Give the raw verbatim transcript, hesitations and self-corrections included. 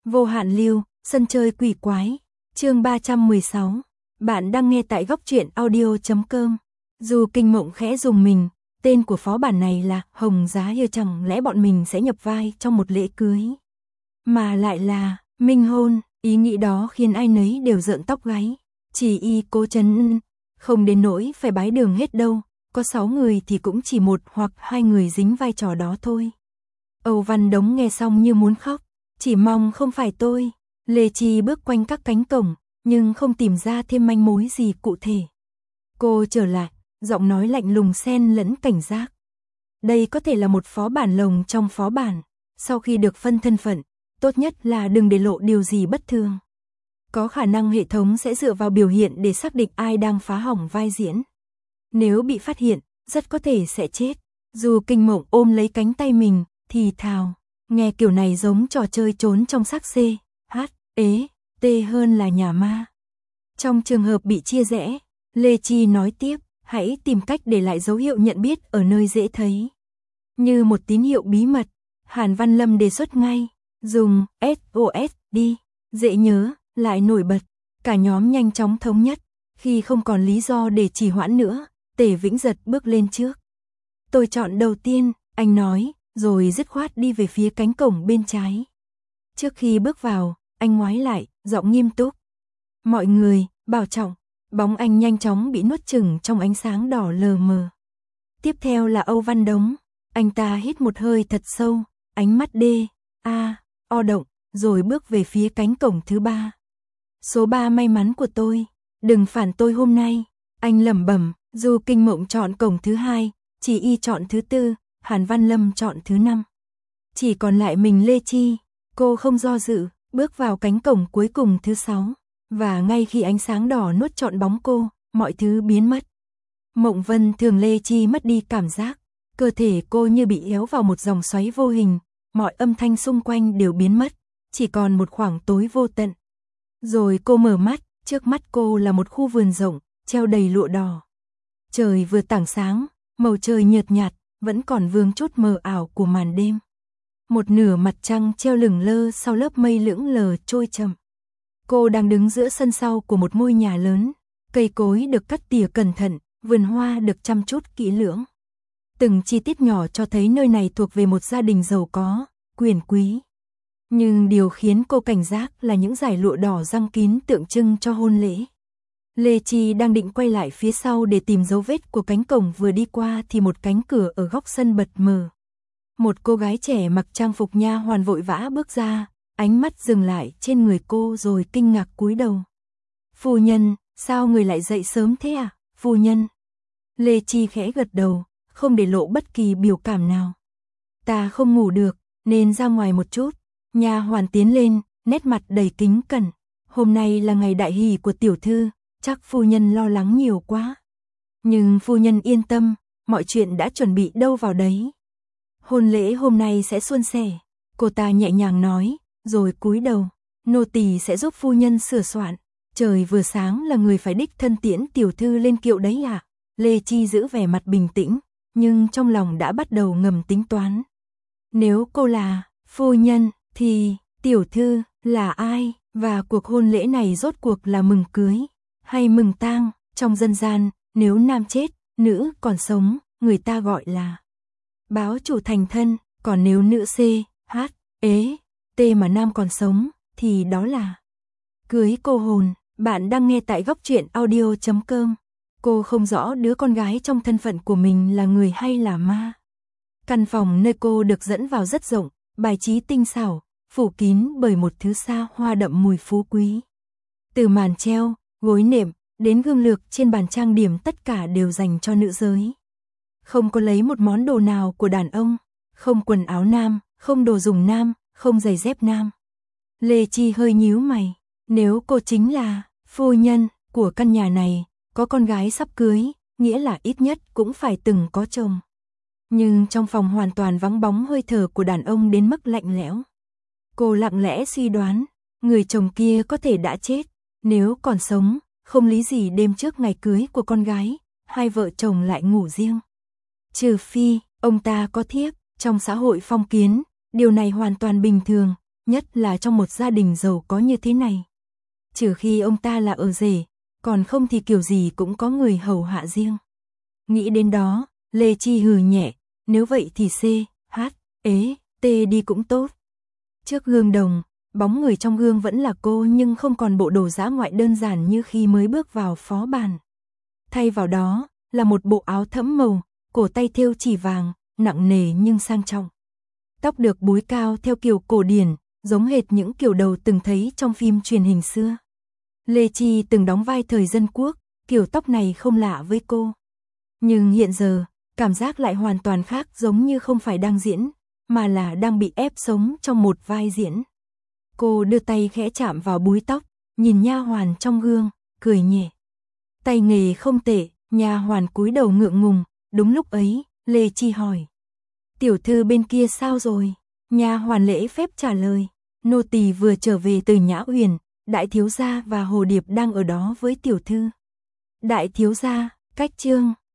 Vô hạn lưu, sân chơi quỷ quái, chương ba trăm mười sáu. Bạn đang nghe tại góc truyện audio chấm com. Dù Kinh Mộng khẽ dùng mình, tên của phó bản này là Hồng Giá Yêu, chẳng lẽ bọn mình sẽ nhập vai trong một lễ cưới? Mà lại là minh hôn, ý nghĩ đó khiến ai nấy đều rợn tóc gáy. Chỉ y Cố Chấn không đến nỗi phải bái đường hết đâu, có sáu người thì cũng chỉ một hoặc hai người dính vai trò đó thôi. Âu Văn Đống nghe xong như muốn khóc, chỉ mong không phải tôi. Lê Chi bước quanh các cánh cổng, nhưng không tìm ra thêm manh mối gì cụ thể. Cô trở lại, giọng nói lạnh lùng xen lẫn cảnh giác. Đây có thể là một phó bản lồng trong phó bản, sau khi được phân thân phận, tốt nhất là đừng để lộ điều gì bất thường. Có khả năng hệ thống sẽ dựa vào biểu hiện để xác định ai đang phá hỏng vai diễn. Nếu bị phát hiện, rất có thể sẽ chết. Dù Kinh Mộng ôm lấy cánh tay mình, thì thào, nghe kiểu này giống trò chơi trốn trong xác C, H, ế, T hơn là nhà ma. Trong trường hợp bị chia rẽ, Lê Chi nói tiếp, hãy tìm cách để lại dấu hiệu nhận biết ở nơi dễ thấy. Như một tín hiệu bí mật, Hàn Văn Lâm đề xuất ngay, dùng ét ô ét đi, dễ nhớ, lại nổi bật. Cả nhóm nhanh chóng thống nhất, khi không còn lý do để trì hoãn nữa, Tề Vĩnh Giật bước lên trước. Tôi chọn đầu tiên, anh nói, rồi dứt khoát đi về phía cánh cổng bên trái. Trước khi bước vào, anh ngoái lại, giọng nghiêm túc. Mọi người, bảo trọng. Bóng anh nhanh chóng bị nuốt chửng trong ánh sáng đỏ lờ mờ. Tiếp theo là Âu Văn Đống. Anh ta hít một hơi thật sâu, ánh mắt đê, a, o động, rồi bước về phía cánh cổng thứ ba. Số ba may mắn của tôi, đừng phản tôi hôm nay. Anh lẩm bẩm, dù Kinh Mộng chọn cổng thứ hai, chỉ y chọn thứ tư, Hàn Văn Lâm chọn thứ năm. Chỉ còn lại mình Lê Chi, cô không do dự, bước vào cánh cổng cuối cùng thứ sáu. Và ngay khi ánh sáng đỏ nuốt trọn bóng cô, mọi thứ biến mất. Mộng Vân Thường Lê Chi mất đi cảm giác, cơ thể cô như bị éo vào một dòng xoáy vô hình, mọi âm thanh xung quanh đều biến mất, chỉ còn một khoảng tối vô tận. Rồi cô mở mắt, trước mắt cô là một khu vườn rộng, treo đầy lụa đỏ. Trời vừa tảng sáng, màu trời nhợt nhạt, vẫn còn vương chút mờ ảo của màn đêm. Một nửa mặt trăng treo lửng lơ sau lớp mây lững lờ trôi chậm. Cô đang đứng giữa sân sau của một ngôi nhà lớn, cây cối được cắt tỉa cẩn thận, vườn hoa được chăm chút kỹ lưỡng. Từng chi tiết nhỏ cho thấy nơi này thuộc về một gia đình giàu có, quyền quý. Nhưng điều khiến cô cảnh giác là những dải lụa đỏ giăng kín tượng trưng cho hôn lễ. Lê Chi đang định quay lại phía sau để tìm dấu vết của cánh cổng vừa đi qua thì một cánh cửa ở góc sân bật mở. Một cô gái trẻ mặc trang phục nha hoàn vội vã bước ra, ánh mắt dừng lại trên người cô rồi kinh ngạc cúi đầu. Phu nhân, sao người lại dậy sớm thế à, phu nhân? Lê Chi khẽ gật đầu, không để lộ bất kỳ biểu cảm nào. Ta không ngủ được, nên ra ngoài một chút. Nha hoàn tiến lên, nét mặt đầy kính cẩn. Hôm nay là ngày đại hỷ của tiểu thư, chắc phu nhân lo lắng nhiều quá. Nhưng phu nhân yên tâm, mọi chuyện đã chuẩn bị đâu vào đấy. Hôn lễ hôm nay sẽ suôn sẻ, cô ta nhẹ nhàng nói, rồi cúi đầu. Nô tỳ sẽ giúp phu nhân sửa soạn. Trời vừa sáng là người phải đích thân tiễn tiểu thư lên kiệu đấy à? Lê Chi giữ vẻ mặt bình tĩnh, nhưng trong lòng đã bắt đầu ngầm tính toán. Nếu cô là phu nhân, thì tiểu thư là ai? Và cuộc hôn lễ này rốt cuộc là mừng cưới hay mừng tang? Trong dân gian, nếu nam chết, nữ còn sống, người ta gọi là báo chủ thành thân. Còn nếu nữ C, H, ế, T mà nam còn sống, thì đó là cưới cô hồn. Bạn đang nghe tại góc truyện audio chấm com. Cô không rõ đứa con gái trong thân phận của mình là người hay là ma. Căn phòng nơi cô được dẫn vào rất rộng, bài trí tinh xảo, phủ kín bởi một thứ xa hoa đậm mùi phú quý. Từ màn treo, gối nệm, đến gương lược trên bàn trang điểm tất cả đều dành cho nữ giới. Không có lấy một món đồ nào của đàn ông, không quần áo nam, không đồ dùng nam, không giày dép nam. Lê Chi hơi nhíu mày, nếu cô chính là phu nhân của căn nhà này, có con gái sắp cưới, nghĩa là ít nhất cũng phải từng có chồng. Nhưng trong phòng hoàn toàn vắng bóng hơi thở của đàn ông đến mức lạnh lẽo. Cô lặng lẽ suy đoán, người chồng kia có thể đã chết, nếu còn sống, không lý gì đêm trước ngày cưới của con gái, hai vợ chồng lại ngủ riêng. Trừ phi, ông ta có thiếp, trong xã hội phong kiến, điều này hoàn toàn bình thường, nhất là trong một gia đình giàu có như thế này. Trừ khi ông ta là ở rể, còn không thì kiểu gì cũng có người hầu hạ riêng. Nghĩ đến đó, Lê Chi hừ nhẹ, nếu vậy thì C, H, ế, T đi cũng tốt. Trước gương đồng, bóng người trong gương vẫn là cô nhưng không còn bộ đồ dã ngoại đơn giản như khi mới bước vào phó bản. Thay vào đó, là một bộ áo thẫm màu, cổ tay thêu chỉ vàng, nặng nề nhưng sang trọng. Tóc được búi cao theo kiểu cổ điển, giống hệt những kiểu đầu từng thấy trong phim truyền hình xưa. Lê Chi từng đóng vai thời dân quốc, kiểu tóc này không lạ với cô. Nhưng hiện giờ, cảm giác lại hoàn toàn khác, giống như không phải đang diễn, mà là đang bị ép sống trong một vai diễn. Cô đưa tay khẽ chạm vào búi tóc, nhìn nha hoàn trong gương, cười nhẹ. Tay nghề không tệ, nha hoàn cúi đầu ngượng ngùng. Đúng lúc ấy, Lê Chi hỏi: "Tiểu thư bên kia sao rồi?" Nha hoàn lễ phép trả lời: "Nô tỳ vừa trở về từ Nhã Huyền, đại thiếu gia và Hồ Điệp đang ở đó với tiểu thư." Đại thiếu gia, cách chương